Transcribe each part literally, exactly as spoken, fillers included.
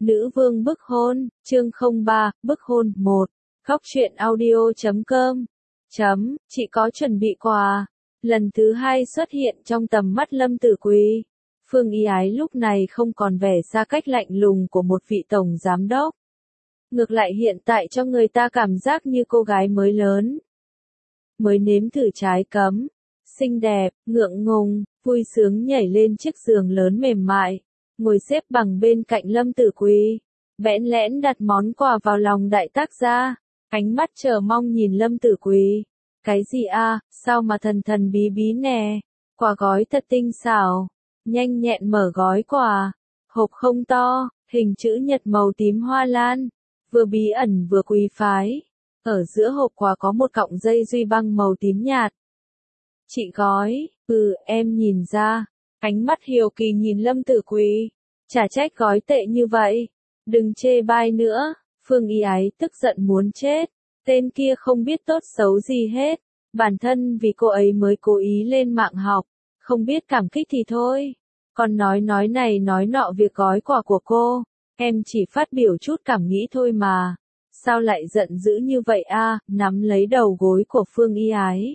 Nữ vương bức hôn, chương không ba, bức hôn một. Góc truyện audio chấm com. Chấm, chị có chuẩn bị quà. Lần thứ hai xuất hiện trong tầm mắt Lâm Tử Quý. Phương Y Ái lúc này không còn vẻ xa cách lạnh lùng của một vị tổng giám đốc. Ngược lại hiện tại cho người ta cảm giác như cô gái mới lớn. Mới nếm thử trái cấm. Xinh đẹp, ngượng ngùng, vui sướng nhảy lên chiếc giường lớn mềm mại. Ngồi xếp bằng bên cạnh Lâm Tử Quý. Bẽn lẽn đặt món quà vào lòng đại tác gia. Ánh mắt chờ mong nhìn Lâm Tử Quý. Cái gì a, sao mà thần thần bí bí nè. Quà gói thật tinh xảo. Nhanh nhẹn mở gói quà. Hộp không to, hình chữ nhật màu tím hoa lan. Vừa bí ẩn vừa quý phái. Ở giữa hộp quà có một cọng dây duy băng màu tím nhạt. Chị gói, ừ em nhìn ra. Ánh mắt hiếu kỳ nhìn Lâm Tử Quý. Chả trách gói tệ như vậy. Đừng chê bai nữa. Phương Y Ái tức giận muốn chết. Tên kia không biết tốt xấu gì hết. Bản thân vì cô ấy mới cố ý lên mạng học. Không biết cảm kích thì thôi. Còn nói nói này nói nọ việc gói quà của cô. Em chỉ phát biểu chút cảm nghĩ thôi mà. Sao lại giận dữ như vậy a? Nắm lấy đầu gối của Phương Y Ái.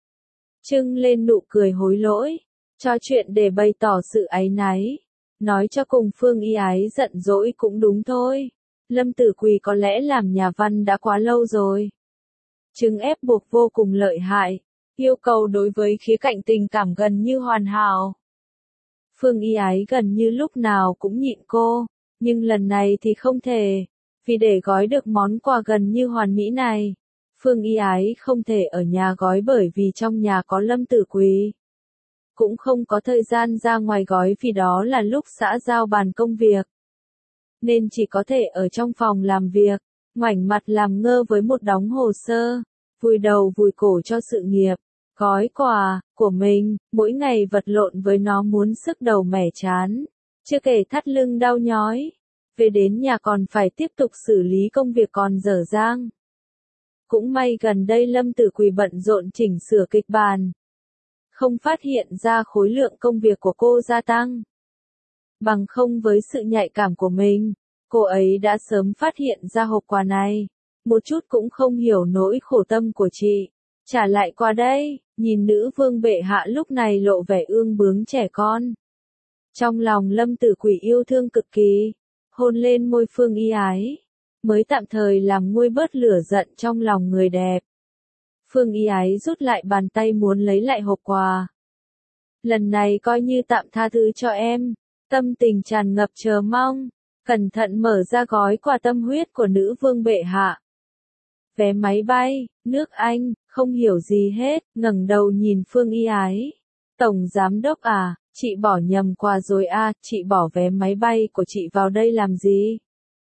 Trưng lên nụ cười hối lỗi. Cho chuyện để bày tỏ sự áy náy. Nói cho cùng Phương Y Ái giận dỗi cũng đúng thôi. Lâm Tử Quý có lẽ làm nhà văn đã quá lâu rồi. Chứng ép buộc vô cùng lợi hại. Yêu cầu đối với khía cạnh tình cảm gần như hoàn hảo. Phương Y Ái gần như lúc nào cũng nhịn cô. Nhưng lần này thì không thể. Vì để gói được món quà gần như hoàn mỹ này. Phương Y Ái không thể ở nhà gói bởi vì trong nhà có Lâm Tử Quý. Cũng không có thời gian ra ngoài gói vì đó là lúc xã giao bàn công việc. Nên chỉ có thể ở trong phòng làm việc, ngoảnh mặt làm ngơ với một đống hồ sơ, vùi đầu vùi cổ cho sự nghiệp, gói quà của mình, mỗi ngày vật lộn với nó muốn sức đầu mẻ chán, chưa kể thắt lưng đau nhói. Về đến nhà còn phải tiếp tục xử lý công việc còn dở dang. Cũng may gần đây Lâm Tử Quý bận rộn chỉnh sửa kịch bản. Không phát hiện ra khối lượng công việc của cô gia tăng. Bằng không với sự nhạy cảm của mình, cô ấy đã sớm phát hiện ra hộp quà này. Một chút cũng không hiểu nỗi khổ tâm của chị. Trả lại qua đây, nhìn nữ vương bệ hạ lúc này lộ vẻ ương bướng trẻ con. Trong lòng Lâm Tử Quý yêu thương cực kỳ, hôn lên môi Phương Y Ái. Mới tạm thời làm nguôi bớt lửa giận trong lòng người đẹp. Phương Y Ái rút lại bàn tay muốn lấy lại hộp quà. Lần này coi như tạm tha thứ cho em. Tâm tình tràn ngập chờ mong. Cẩn thận mở ra gói quà tâm huyết của nữ vương bệ hạ. Vé máy bay, nước Anh, không hiểu gì hết, ngẩng đầu nhìn Phương Y Ái. Tổng giám đốc à, chị bỏ nhầm quà rồi à, chị bỏ vé máy bay của chị vào đây làm gì?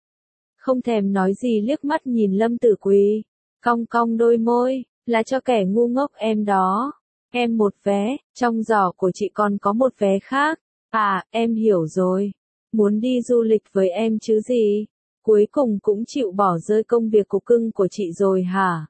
Không thèm nói gì liếc mắt nhìn Lâm Tử Quý. Cong cong đôi môi. Là cho kẻ ngu ngốc em đó. Em một vé, trong giỏ của chị còn có một vé khác. À, em hiểu rồi. Muốn đi du lịch với em chứ gì. Cuối cùng cũng chịu bỏ rơi công việc cục cưng của chị rồi hả?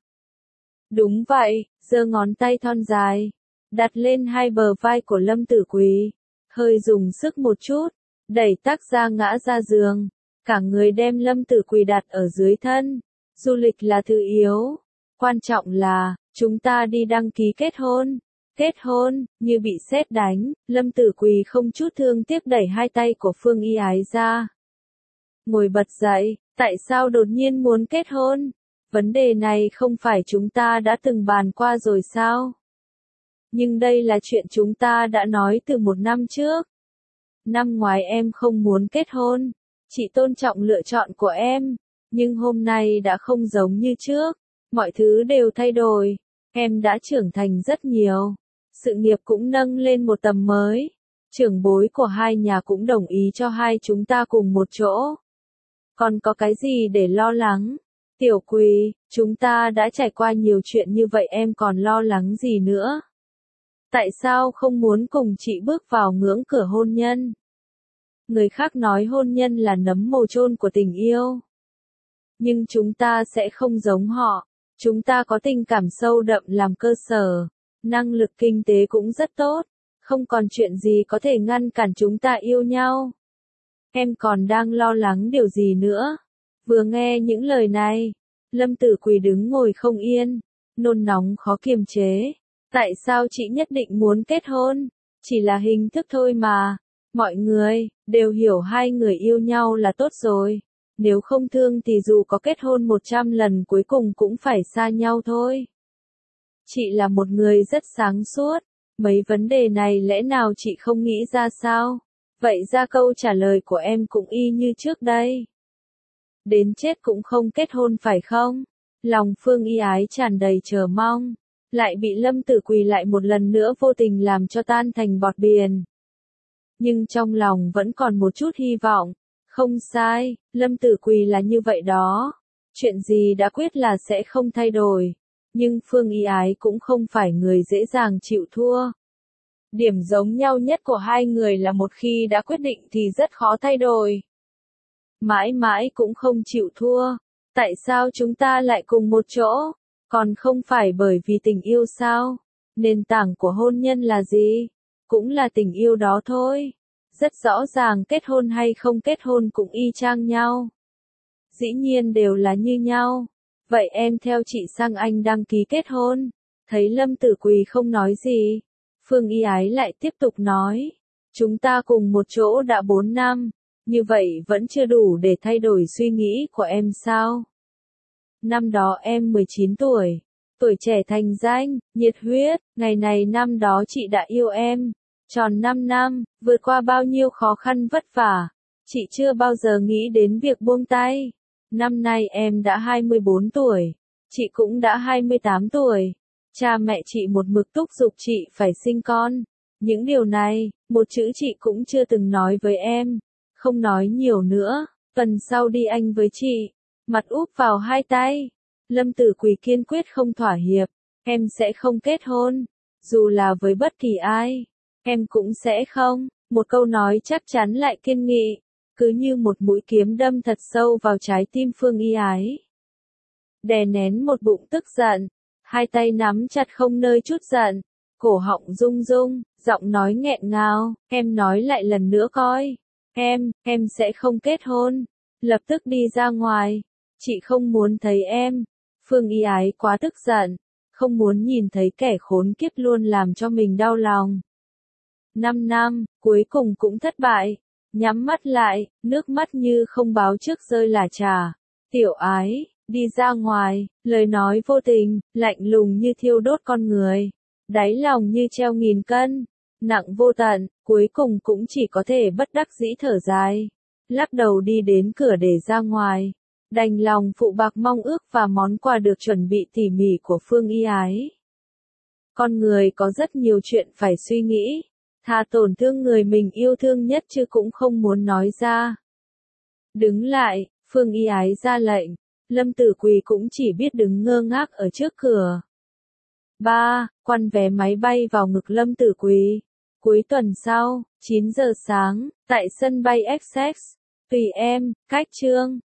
Đúng vậy, giơ ngón tay thon dài. Đặt lên hai bờ vai của Lâm Tử Quý. Hơi dùng sức một chút. Đẩy tác gia ngã ra giường. Cả người đem Lâm Tử Quý đặt ở dưới thân. Du lịch là thứ yếu. Quan trọng là, chúng ta đi đăng ký kết hôn. Kết hôn, như bị sét đánh, Lâm Tử Quý không chút thương tiếc đẩy hai tay của Phương Y Ái ra. Ngồi bật dậy, tại sao đột nhiên muốn kết hôn? Vấn đề này không phải chúng ta đã từng bàn qua rồi sao? Nhưng đây là chuyện chúng ta đã nói từ một năm trước. Năm ngoái em không muốn kết hôn. Chị tôn trọng lựa chọn của em. Nhưng hôm nay đã không giống như trước. Mọi thứ đều thay đổi. Em đã trưởng thành rất nhiều. Sự nghiệp cũng nâng lên một tầm mới. Trưởng bối của hai nhà cũng đồng ý cho hai chúng ta cùng một chỗ. Còn có cái gì để lo lắng? Tiểu Quý, chúng ta đã trải qua nhiều chuyện như vậy em còn lo lắng gì nữa? Tại sao không muốn cùng chị bước vào ngưỡng cửa hôn nhân? Người khác nói hôn nhân là nấm mồ chôn của tình yêu. Nhưng chúng ta sẽ không giống họ. Chúng ta có tình cảm sâu đậm làm cơ sở. Năng lực kinh tế cũng rất tốt. Không còn chuyện gì có thể ngăn cản chúng ta yêu nhau. em còn đang lo lắng điều gì nữa? Vừa nghe những lời này, Lâm Tử Quỳ đứng ngồi không yên, nôn nóng khó kiềm chế. Tại sao chị nhất định muốn kết hôn? Chỉ là hình thức thôi mà. Mọi người đều hiểu hai người yêu nhau là tốt rồi. Nếu không thương thì dù có kết hôn một trăm lần cuối cùng cũng phải xa nhau thôi. Chị là một người rất sáng suốt. Mấy vấn đề này lẽ nào chị không nghĩ ra sao? Vậy ra câu trả lời của em cũng y như trước đây. Đến chết cũng không kết hôn phải không? Lòng Phương Y Ái tràn đầy chờ mong. Lại bị Lâm Tử Quỳ lại một lần nữa vô tình làm cho tan thành bọt biển. Nhưng trong lòng vẫn còn một chút hy vọng. Không sai, Lâm Tử Quỳ là như vậy đó. Chuyện gì đã quyết là sẽ không thay đổi. Nhưng Phương Y Ái cũng không phải người dễ dàng chịu thua. Điểm giống nhau nhất của hai người là một khi đã quyết định thì rất khó thay đổi. Mãi mãi cũng không chịu thua. Tại sao chúng ta lại cùng một chỗ? Còn không phải bởi vì tình yêu sao? Nền tảng của hôn nhân là gì? Cũng là tình yêu đó thôi. Rất rõ ràng kết hôn hay không kết hôn cũng y chang nhau. Dĩ nhiên đều là như nhau. Vậy em theo chị sang Anh đăng ký kết hôn. Thấy Lâm Tử Quỳ không nói gì. Phương Y Ái lại tiếp tục nói. Chúng ta cùng một chỗ đã bốn năm. Như vậy vẫn chưa đủ để thay đổi suy nghĩ của em sao? Năm đó em mười chín tuổi. Tuổi trẻ thành danh, nhiệt huyết. Ngày này năm đó chị đã yêu em. Tròn năm năm, vượt qua bao nhiêu khó khăn vất vả. Chị chưa bao giờ nghĩ đến việc buông tay. Năm nay em đã hai mươi bốn tuổi. Chị cũng đã hai mươi tám tuổi. Cha mẹ chị một mực thúc giục chị phải sinh con. Những điều này, một chữ chị cũng chưa từng nói với em. Không nói nhiều nữa, tuần sau đi Anh với chị. Mặt úp vào hai tay. Lâm Tử Quỳ kiên quyết không thỏa hiệp. Em sẽ không kết hôn. Dù là với bất kỳ ai. Em cũng sẽ không. Một câu nói chắc chắn lại kiên nghị. Cứ như một mũi kiếm đâm thật sâu vào trái tim Phương Y Ái. Đè nén một bụng tức giận. Hai tay nắm chặt không nơi chút giận. Cổ họng rung rung, giọng nói nghẹn ngào. Em nói lại lần nữa coi. Em, em sẽ không kết hôn. Lập tức đi ra ngoài. Chị không muốn thấy em. Phương Y Ái quá tức giận. Không muốn nhìn thấy kẻ khốn kiếp luôn làm cho mình đau lòng. Năm năm, cuối cùng cũng thất bại. Nhắm mắt lại, nước mắt như không báo trước rơi lả chả. Tiểu Ái, đi ra ngoài, lời nói vô tình, lạnh lùng như thiêu đốt con người. Đáy lòng như treo nghìn cân, nặng vô tận, cuối cùng cũng chỉ có thể bất đắc dĩ thở dài. Lắc đầu đi đến cửa để ra ngoài. Đành lòng phụ bạc mong ước và món quà được chuẩn bị tỉ mỉ của Phương Y Ái. Con người có rất nhiều chuyện phải suy nghĩ. Thà tổn thương người mình yêu thương nhất chứ cũng không muốn nói ra. Đứng lại, Phương Y Ái ra lệnh. Lâm Tử Quỳ cũng chỉ biết đứng ngơ ngác ở trước cửa. ba. Quăn vé máy bay vào ngực Lâm Tử Quỳ. Cuối tuần sau, chín giờ sáng, tại sân bay Essex, pê em, cách Trương.